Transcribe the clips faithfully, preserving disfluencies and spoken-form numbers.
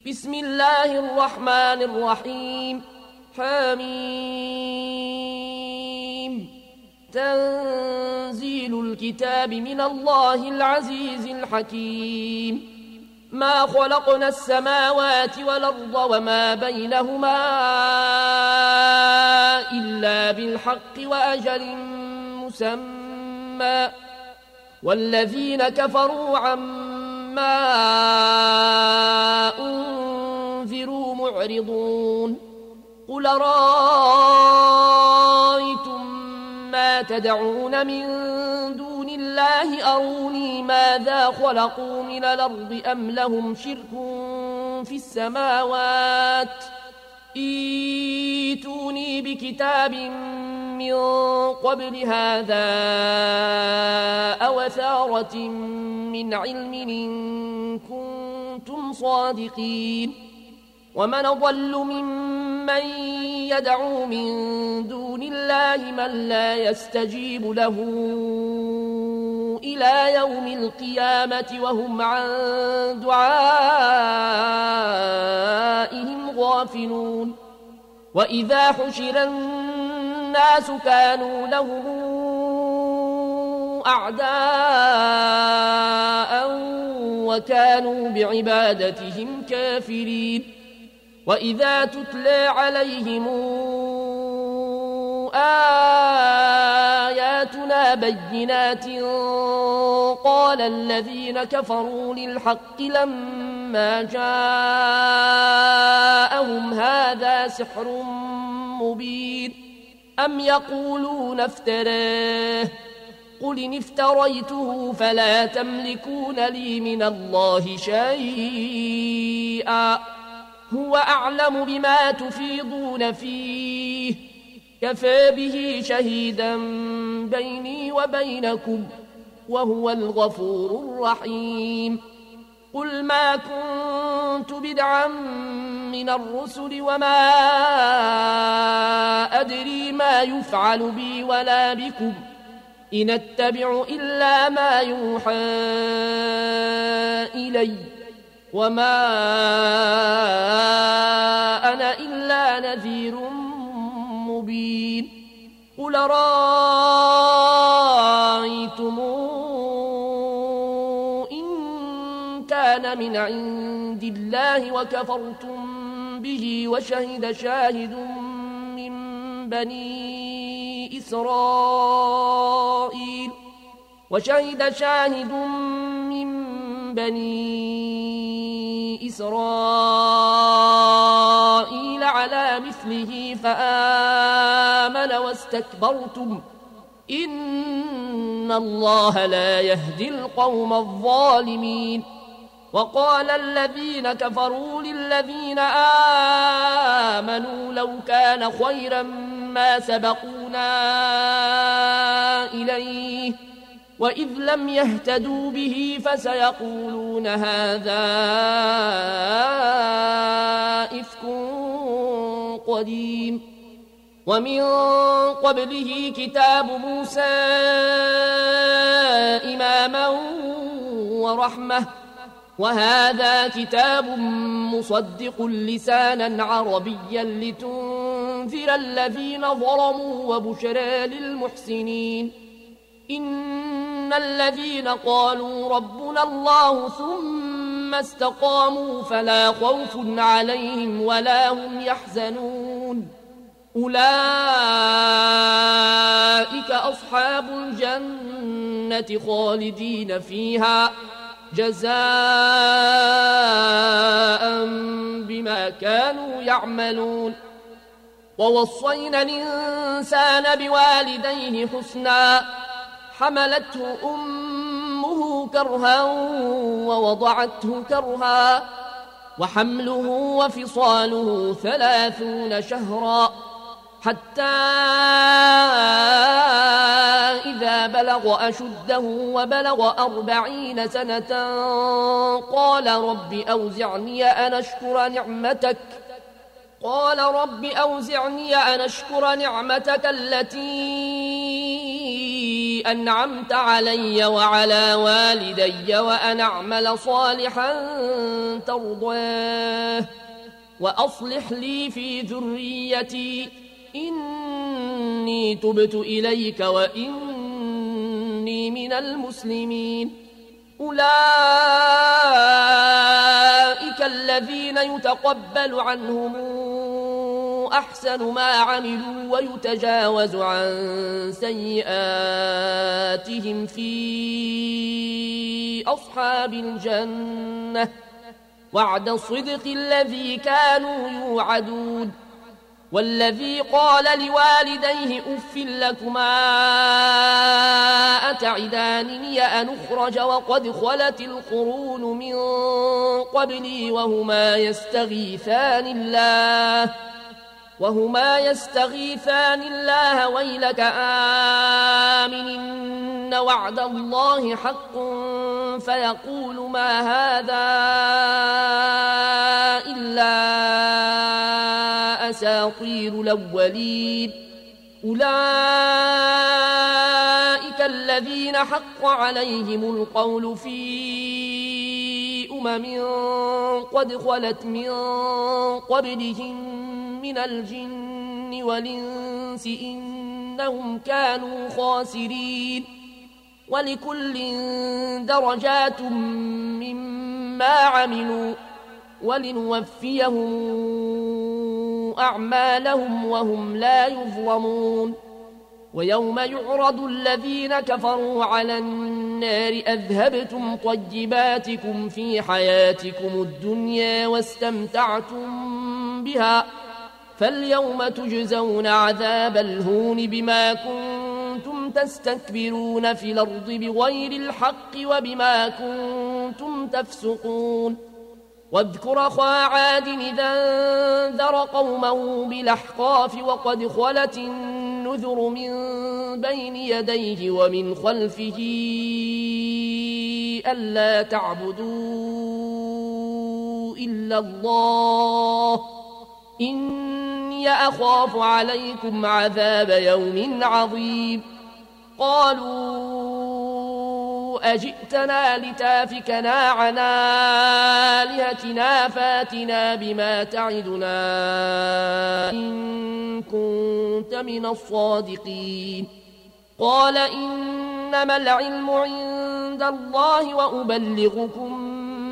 بسم الله الرحمن الرحيم. حميم. تنزيل الكتاب من الله العزيز الحكيم. ما خلقنا السماوات والأرض وما بينهما إلا بالحق وأجل مسمى، والذين كفروا عما أنذروا معرضون. قل رأيتم ما تدعون من دون الله أروني ماذا خلقوا من الأرض أم لهم شرك في السماوات، ائتوني بكتاب من قبل هذا أو أثارة من علم إن كنتم صادقين. ومن أضل ممن يدعو من دون الله من لا يستجيب له إلى يوم القيامة وهم عن دعائهم غافلون. وإذا حشر الناس كانوا لهم أعداء وكانوا بعبادتهم كافرين. وإذا تتلى عليهم آياتنا بينات قال الذين كفروا للحق لما جاءهم هذا سحر مبين. أم يقولون افتراه، قل إن افتريته فلا تملكون لي من الله شيئا، هو أعلم بما تفيضون فيه، كفى به شهيدا بيني وبينكم وهو الغفور الرحيم. قل ما كنت بدعا من الرسل وما أدري ما يفعل بي ولا بكم، إن أتبع إلا ما يوحى إلي وما أنا إلا نذير مبين. قل رأيتم إن كان من عند الله وكفرتم به وشهد شاهد من بني إسرائيل وشهد شاهد من بني إسرائيل على مثله فآمن واستكبرتم إن الله لا يهدي القوم الظالمين. وقال الذين كفروا للذين آمنوا لو كان خيرا ما سبقونا إليه وإذ لم يهتدوا به فسيقولون هذا إفك قديم. ومن قبله كتاب موسى إماما ورحمة، وهذا كتاب مصدق لسانا عربيا لتنذر الذين ظلموا وبشرى للمحسنين. إن الذين قالوا ربنا الله ثم استقاموا فلا خوف عليهم ولا هم يحزنون، أولئك أصحاب الجنة خالدين فيها جزاء بما كانوا يعملون. ووصينا الإنسان بوالديه حسنا، حملته أمه كرها ووضعته كرها، وحمله وفصاله ثلاثون شهرا، حتى إذا بلغ أشده وبلغ أربعين سنة قال رب أوزعني أن أشكر نعمتك قال رب أوزعني أن أشكر نعمتك التي أنعمت علي وعلى والدي وأن أعمل صالحا ترضاه وأصلح لي في ذريتي إني تبت إليك وإني من المسلمين. أولئك الذين يتقبل عنهم أحسن ما عملوا ويتجاوز عن سيئاتهم في أصحاب الجنة وعد الصدق الذي كانوا يوعدون. والذي قال لوالديه أف لكما أتعدانني أن أخرج وقد خلت القرون من قبلي وهما يستغيثان الله وهما يستغيثان الله ويلك آمن إن وعد الله حق فيقول ما هذا إلا أساطير الأولين. أولئك الذين حق عليهم القول في أمم قد خلت من قبلهم من الجن والإنس إنهم كانوا خاسرين. ولكل درجات مما عملوا ولنوفيهم أعمالهم وهم لا يظلمون. ويوم يعرض الذين كفروا على النار أذهبتم طيباتكم في حياتكم الدنيا واستمتعتم بها فاليوم تجزون عذاب الهون بما كنتم تستكبرون في الأرض بغير الحق وبما كنتم تفسقون. واذكر أخا عاد إذا انذر قومه بالأحقاف وقد خلت النذر من بين يديه ومن خلفه ألا تعبدوا إلا الله إني أخاف عليكم عذاب يوم عظيم. قالوا أجئتنا لتافكنا عن آلهتنا فاتنا بما تعدنا إن كنت من الصادقين. قال إنما العلم عند الله وأبلغكم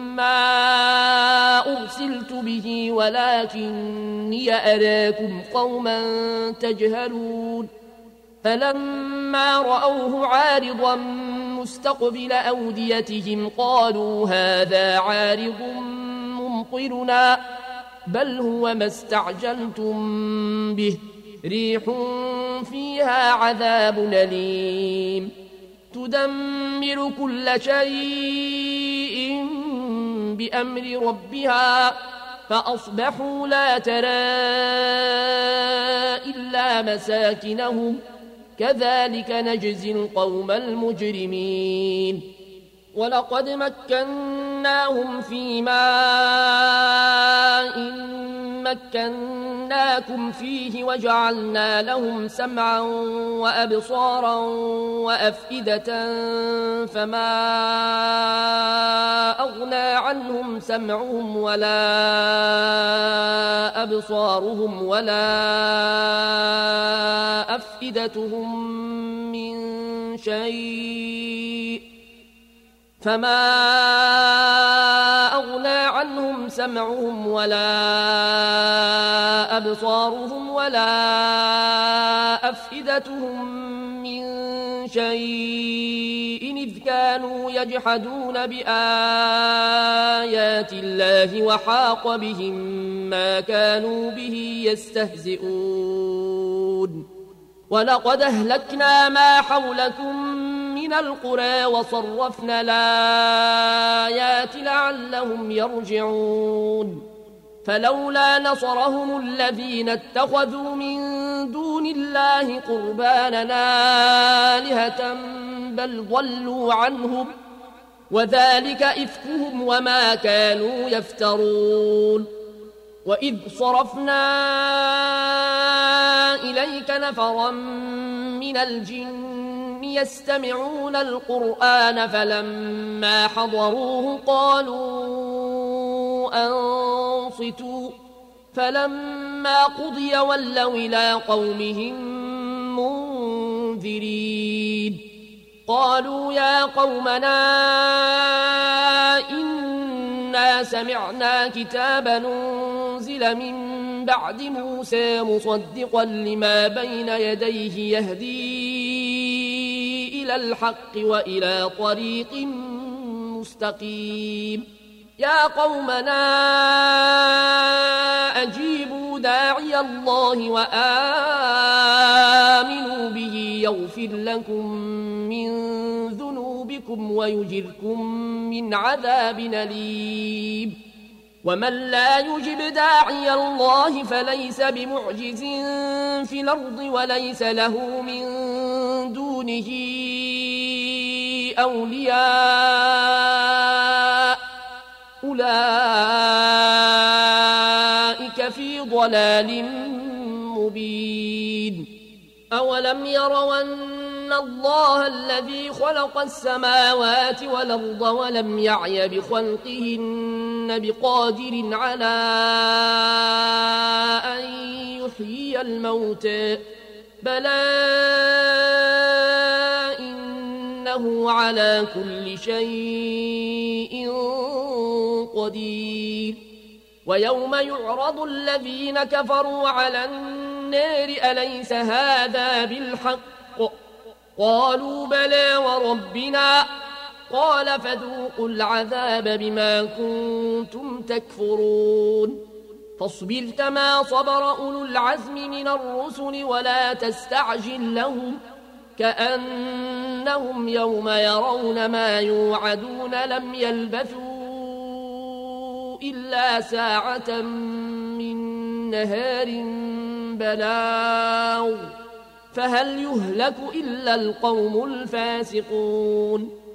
ما أرسلت به ولكني أراكم قوما تجهلون. فلما رأوه عارضا مستقبل أوديتهم قالوا هذا عارض ممطرنا بل هو ما استعجلتم به ريح فيها عذاب أليم تدمر كل شيء بأمر ربها فأصبحوا لا ترى إلا مساكنهم كذلك نجزي القوم المجرمين. ولقد مكناهم في ماء مكناكم فيه وجعلنا لهم سمعا وأبصارا وأفئدة فما أغنى عنهم سمعهم ولا أبصارهم ولا أفئدتهم من شيء فما أغنى عنهم سمعهم ولا أبصارهم ولا أفئدتهم من شيء إذ كانوا يجحدون بآيات الله وحاق بهم ما كانوا به يستهزئون. ولقد أهلكنا ما حولكم من القرى وصرفنا الآيات لعلهم يرجعون. فلولا نصرهم الذين اتخذوا من دون الله قربانا آلهة بل ضلوا عنهم وذلك إفكهم وما كانوا يفترون. وإذ صرفنا إليك نفرا من الجن يستمعون القرآن فلما حضروه قالوا أنصتوا فلما قضي ولوا إلى قومهم منذرين قالوا يا قومنا إنا سمعنا كتابا أنزل من بعد موسى مصدقا لما بين يديه يهدي إلى الحق وإلى طريق مستقيم يا قومنا أجيبوا داعي الله وآمنوا به يغفر لكم من ذنوبكم ويجركم من عذاب أليم ومن لا يجب داعي الله فليس بمعجز في الأرض وليس له من دونه أولياء أولئك في ضلال مبين أولم يروا أن الله الذي خلق السماوات والأرض ولم يعي بخلقهن بقادر على أن يحيي الموتى بلى إنه على كل شيء قدير ويوم يعرض الذين كفروا على النار أليس هذا بالحق قالوا بلى وربنا قال فذوقوا العذاب بما كنتم تكفرون فاصبر كما صبر أولو العزم من الرسل ولا تستعجل لهم كأنهم يوم يرون ما يوعدون لم يلبثوا إلا ساعة من نهار بلاغ فهل يهلك إلا القوم الفاسقون